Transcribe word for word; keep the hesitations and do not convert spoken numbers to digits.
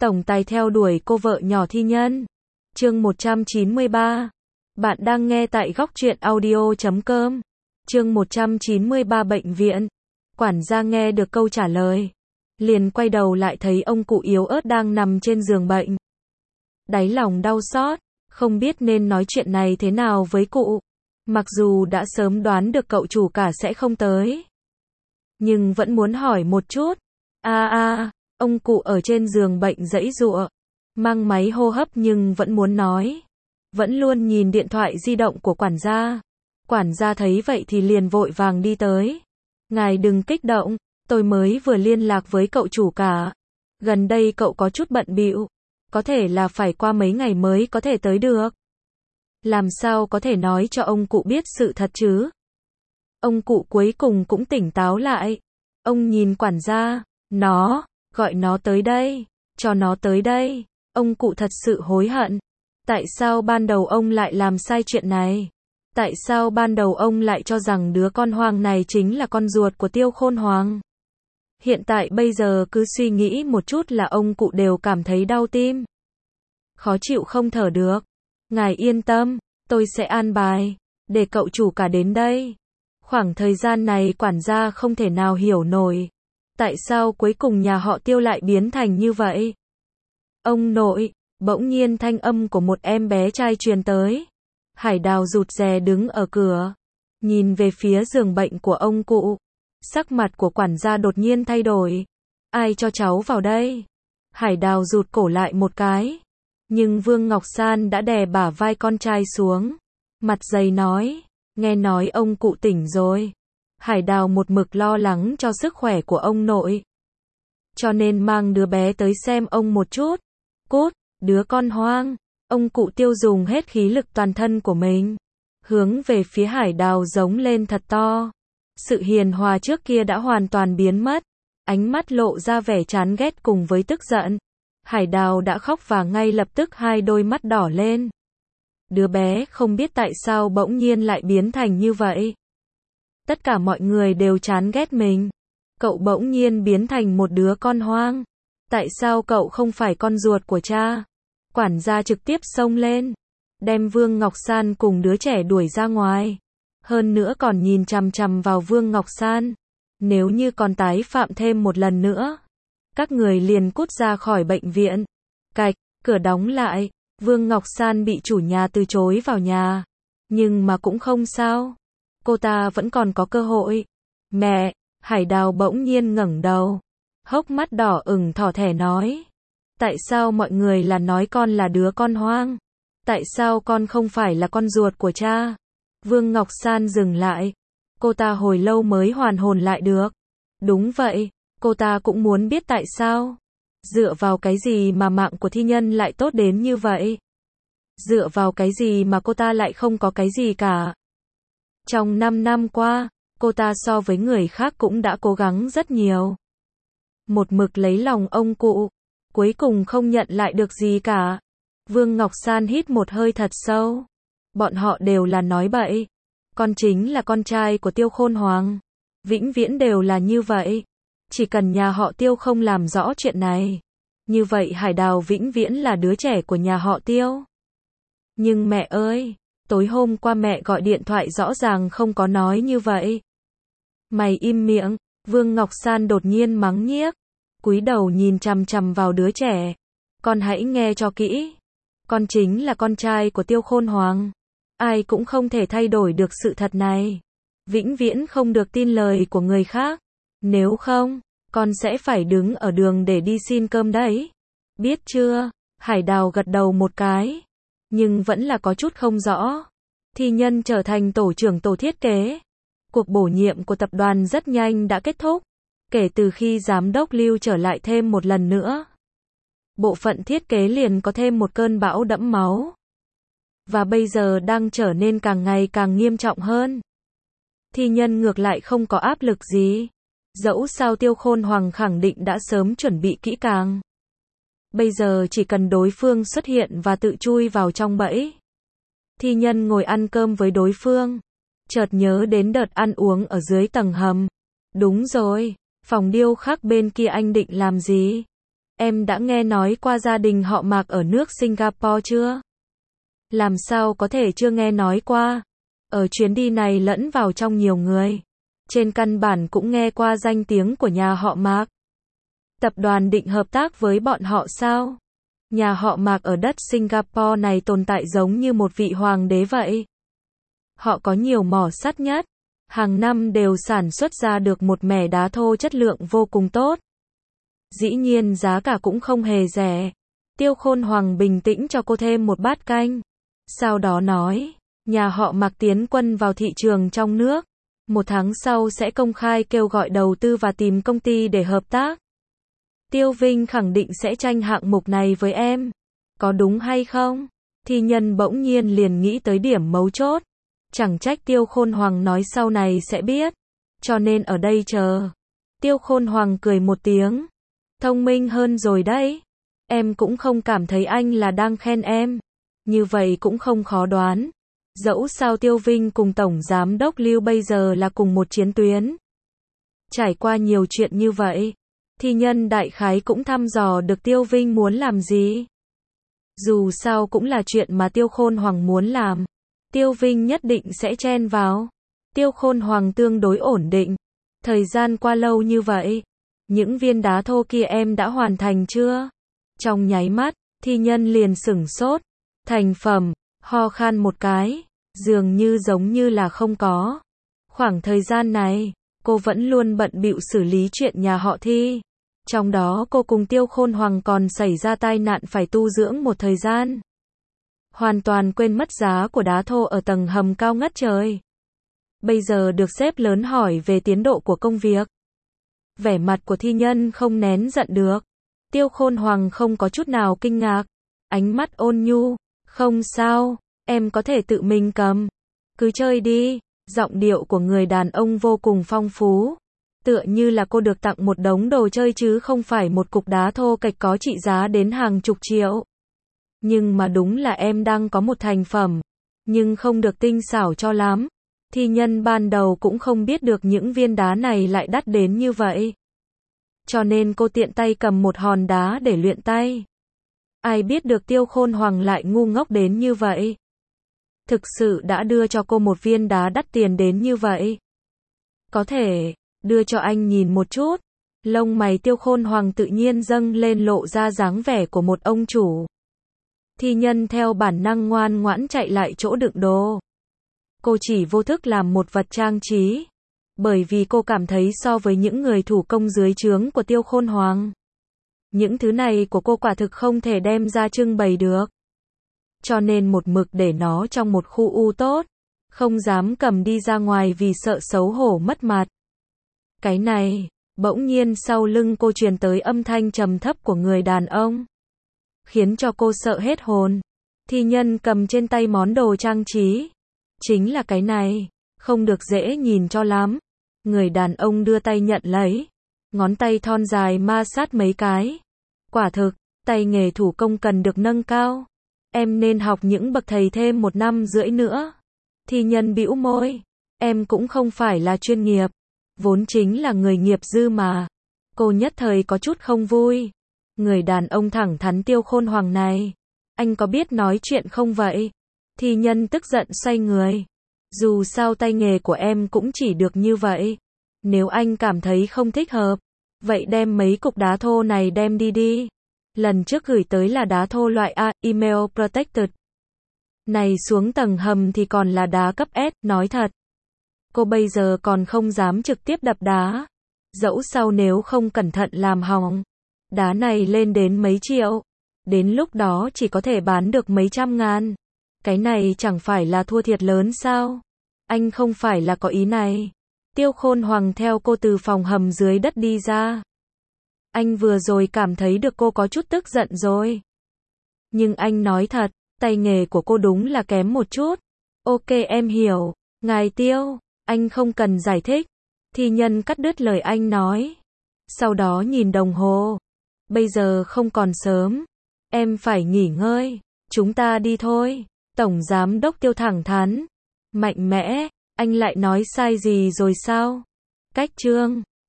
tổng tài theo đuổi cô vợ nhỏ thi nhân. Chương một trăm chín mươi ba. Bạn đang nghe tại góc truyện audio chấm com. Chương một trăm chín mươi ba bệnh viện. Quản gia nghe được câu trả lời, liền quay đầu lại thấy ông cụ yếu ớt đang nằm trên giường bệnh. Đáy lòng đau xót, không biết nên nói chuyện này thế nào với cụ. Mặc dù đã sớm đoán được cậu chủ cả sẽ không tới, nhưng vẫn muốn hỏi một chút. A a, ông cụ ở trên giường bệnh giãy giụa, mang máy hô hấp nhưng vẫn muốn nói. Vẫn luôn nhìn điện thoại di động của quản gia. Quản gia thấy vậy thì liền vội vàng đi tới. Ngài đừng kích động, tôi mới vừa liên lạc với cậu chủ cả. Gần đây cậu có chút bận bịu, có thể là phải qua mấy ngày mới có thể tới được. Làm sao có thể nói cho ông cụ biết sự thật chứ? Ông cụ cuối cùng cũng tỉnh táo lại. Ông nhìn quản gia, nó, gọi nó tới đây, cho nó tới đây. Ông cụ thật sự hối hận. Tại sao ban đầu ông lại làm sai chuyện này? Tại sao ban đầu ông lại cho rằng đứa con hoang này chính là con ruột của Tiêu Khôn Hoàng? Hiện tại bây giờ cứ suy nghĩ một chút là ông cụ đều cảm thấy đau tim. Khó chịu không thở được. Ngài yên tâm, tôi sẽ an bài, để cậu chủ cả đến đây. Khoảng thời gian này quản gia không thể nào hiểu nổi. Tại sao cuối cùng nhà họ Tiêu lại biến thành như vậy? Ông nội, bỗng nhiên thanh âm của một em bé trai truyền tới. Hải Đào rụt rè đứng ở cửa, nhìn về phía giường bệnh của ông cụ. Sắc mặt của quản gia đột nhiên thay đổi. Ai cho cháu vào đây? Hải Đào rụt cổ lại một cái. Nhưng Vương Ngọc San đã đè bả vai con trai xuống. Mặt dày nói, nghe nói ông cụ tỉnh rồi. Hải Đào một mực lo lắng cho sức khỏe của ông nội, cho nên mang đứa bé tới xem ông một chút. Cút, đứa con hoang. Ông cụ Tiêu dùng hết khí lực toàn thân của mình, hướng về phía Hải Đào giống lên thật to. Sự hiền hòa trước kia đã hoàn toàn biến mất. Ánh mắt lộ ra vẻ chán ghét cùng với tức giận. Hải Đào đã khóc và ngay lập tức hai đôi mắt đỏ lên. Đứa bé không biết tại sao bỗng nhiên lại biến thành như vậy. Tất cả mọi người đều chán ghét mình. Cậu bỗng nhiên biến thành một đứa con hoang. Tại sao cậu không phải con ruột của cha? Quản gia trực tiếp xông lên, đem Vương Ngọc San cùng đứa trẻ đuổi ra ngoài. Hơn nữa còn nhìn chằm chằm vào Vương Ngọc San. Nếu như còn tái phạm thêm một lần nữa, các người liền cút ra khỏi bệnh viện. Cạch, cửa đóng lại. Vương Ngọc San bị chủ nhà từ chối vào nhà. Nhưng mà cũng không sao. Cô ta vẫn còn có cơ hội. Mẹ, Hải Đào bỗng nhiên ngẩng đầu, hốc mắt đỏ ửng thỏ thẻ nói. Tại sao mọi người là nói con là đứa con hoang? Tại sao con không phải là con ruột của cha? Vương Ngọc San dừng lại. Cô ta hồi lâu mới hoàn hồn lại được. Đúng vậy, cô ta cũng muốn biết tại sao. Dựa vào cái gì mà mạng của thi nhân lại tốt đến như vậy? Dựa vào cái gì mà cô ta lại không có cái gì cả? Trong năm năm qua, cô ta so với người khác cũng đã cố gắng rất nhiều. Một mực lấy lòng ông cụ, cuối cùng không nhận lại được gì cả. Vương Ngọc San hít một hơi thật sâu. Bọn họ đều là nói bậy. Con chính là con trai của Tiêu Khôn Hoàng. Vĩnh viễn đều là như vậy. Chỉ cần nhà họ Tiêu không làm rõ chuyện này, như vậy Hải Đào vĩnh viễn là đứa trẻ của nhà họ Tiêu. Nhưng mẹ ơi, tối hôm qua mẹ gọi điện thoại rõ ràng không có nói như vậy. Mày im miệng. Vương Ngọc San đột nhiên mắng nhiếc, cúi đầu nhìn chằm chằm vào đứa trẻ. Con hãy nghe cho kỹ. Con chính là con trai của Tiêu Khôn Hoàng. Ai cũng không thể thay đổi được sự thật này. Vĩnh viễn không được tin lời của người khác. Nếu không, con sẽ phải đứng ở đường để đi xin cơm đấy. Biết chưa? Hải Đào gật đầu một cái, nhưng vẫn là có chút không rõ. Thi nhân trở thành tổ trưởng tổ thiết kế. Cuộc bổ nhiệm của tập đoàn rất nhanh đã kết thúc. Kể từ khi giám đốc Lưu trở lại thêm một lần nữa, bộ phận thiết kế liền có thêm một cơn bão đẫm máu. Và bây giờ đang trở nên càng ngày càng nghiêm trọng hơn. Thi nhân ngược lại không có áp lực gì. Dẫu sao Tiêu Khôn Hoàng khẳng định đã sớm chuẩn bị kỹ càng. Bây giờ chỉ cần đối phương xuất hiện và tự chui vào trong bẫy. Thi nhân ngồi ăn cơm với đối phương, chợt nhớ đến đợt ăn uống ở dưới tầng hầm. Đúng rồi, phòng điêu khắc bên kia anh định làm gì? em đã nghe nói qua gia đình họ Mạc ở nước Singapore chưa? Làm sao có thể chưa nghe nói qua? Ở chuyến đi này lẫn vào trong nhiều người. Trên căn bản cũng nghe qua danh tiếng của nhà họ Mạc. Tập đoàn định hợp tác với bọn họ sao? Nhà họ Mạc ở đất Singapore này tồn tại giống như một vị hoàng đế vậy. Họ có nhiều mỏ sắt nhất. Hàng năm đều sản xuất ra được một mẻ đá thô chất lượng vô cùng tốt. Dĩ nhiên giá cả cũng không hề rẻ. Tiêu Khôn Hoàng bình tĩnh cho cô thêm một bát canh. Sau đó nói, nhà họ Mạc tiến quân vào thị trường trong nước. Một tháng sau sẽ công khai kêu gọi đầu tư và tìm công ty để hợp tác. Tiêu Vinh khẳng định sẽ tranh hạng mục này với em. Có đúng hay không? Thi Nhân bỗng nhiên liền nghĩ tới điểm mấu chốt. Chẳng trách Tiêu Khôn Hoàng nói sau này sẽ biết. Cho nên ở đây chờ. Tiêu Khôn Hoàng cười một tiếng. Thông minh hơn rồi đấy. Em cũng không cảm thấy anh là đang khen em. Như vậy cũng không khó đoán. Dẫu sao Tiêu Vinh cùng Tổng Giám đốc Lưu bây giờ là cùng một chiến tuyến. Trải qua nhiều chuyện như vậy. Thi Nhân đại khái cũng thăm dò được Tiêu Vinh muốn làm gì. Dù sao cũng là chuyện mà Tiêu Khôn Hoàng muốn làm. Tiêu Vinh nhất định sẽ chen vào. Tiêu Khôn Hoàng tương đối ổn định. Thời gian qua lâu như vậy. Những viên đá thô kia em đã hoàn thành chưa? Trong nháy mắt, Thi Nhân liền sửng sốt. Thành phẩm, ho khan một cái. Dường như giống như là không có. Khoảng thời gian này, cô vẫn luôn bận bịu xử lý chuyện nhà họ Thi. Trong đó cô cùng Tiêu Khôn Hoàng còn xảy ra tai nạn phải tu dưỡng một thời gian. Hoàn toàn quên mất giá của đá thô ở tầng hầm cao ngất trời. Bây giờ được sếp lớn hỏi về tiến độ của công việc. Vẻ mặt của Thi Nhân không nén giận được. Tiêu Khôn Hoàng không có chút nào kinh ngạc. Ánh mắt ôn nhu. Không sao, em có thể tự mình cầm. Cứ chơi đi. Giọng điệu của người đàn ông vô cùng phong phú. Tựa như là cô được tặng một đống đồ chơi chứ không phải một cục đá thô kệch có trị giá đến hàng chục triệu. Nhưng mà đúng là em đang có một thành phẩm. Nhưng không được tinh xảo cho lắm. Thi Nhân ban đầu cũng không biết được những viên đá này lại đắt đến như vậy. Cho nên cô tiện tay cầm một hòn đá để luyện tay. Ai biết được Tiêu Khôn Hoàng lại ngu ngốc đến như vậy. Thực sự đã đưa cho cô một viên đá đắt tiền đến như vậy. Có thể, đưa cho anh nhìn một chút. Lông mày Tiêu Khôn Hoàng tự nhiên dâng lên lộ ra dáng vẻ của một ông chủ. Thi Nhân theo bản năng ngoan ngoãn chạy lại chỗ đựng đồ. Cô chỉ vô thức làm một vật trang trí. Bởi vì cô cảm thấy so với những người thủ công dưới trướng của Tiêu Khôn Hoàng. Những thứ này của cô quả thực không thể đem ra trưng bày được. Cho nên một mực để nó trong một khu u tốt. Không dám cầm đi ra ngoài vì sợ xấu hổ mất mặt. Cái này, bỗng nhiên sau lưng cô truyền tới âm thanh trầm thấp của người đàn ông. Khiến cho cô sợ hết hồn. Thi Nhân cầm trên tay món đồ trang trí. Chính là cái này. Không được dễ nhìn cho lắm. Người đàn ông đưa tay nhận lấy. Ngón tay thon dài ma sát mấy cái. Quả thực, tay nghề thủ công cần được nâng cao. Em nên học những bậc thầy thêm một năm rưỡi nữa. Thi Nhân bĩu môi. Em cũng không phải là chuyên nghiệp. Vốn chính là người nghiệp dư mà. Cô nhất thời có chút không vui. Người đàn ông thẳng thắn Tiêu Khôn Hoàng này. Anh có biết nói chuyện không vậy? Thi Nhân tức giận xoay người. Dù sao tay nghề của em cũng chỉ được như vậy. Nếu anh cảm thấy không thích hợp, vậy đem mấy cục đá thô này đem đi đi. Lần trước gửi tới là đá thô loại A, email protected. Này xuống tầng hầm thì còn là đá cấp S, nói thật. Cô bây giờ còn không dám trực tiếp đập đá. Dẫu sau nếu không cẩn thận làm hỏng. Đá này lên đến mấy triệu. Đến lúc đó chỉ có thể bán được mấy trăm ngàn. Cái này chẳng phải là thua thiệt lớn sao? Anh không phải là có ý này. Tiêu Khôn Hoàng theo cô từ phòng hầm dưới đất đi ra. Anh vừa rồi cảm thấy được cô có chút tức giận rồi. Nhưng anh nói thật, tay nghề của cô đúng là kém một chút. Ok em hiểu. Ngài Tiêu, anh không cần giải thích. Thi Nhân cắt đứt lời anh nói. Sau đó nhìn đồng hồ. Bây giờ không còn sớm. Em phải nghỉ ngơi. Chúng ta đi thôi. Tổng Giám đốc Tiêu thẳng thắn. Mạnh mẽ. Anh lại nói sai gì rồi sao? Cách chương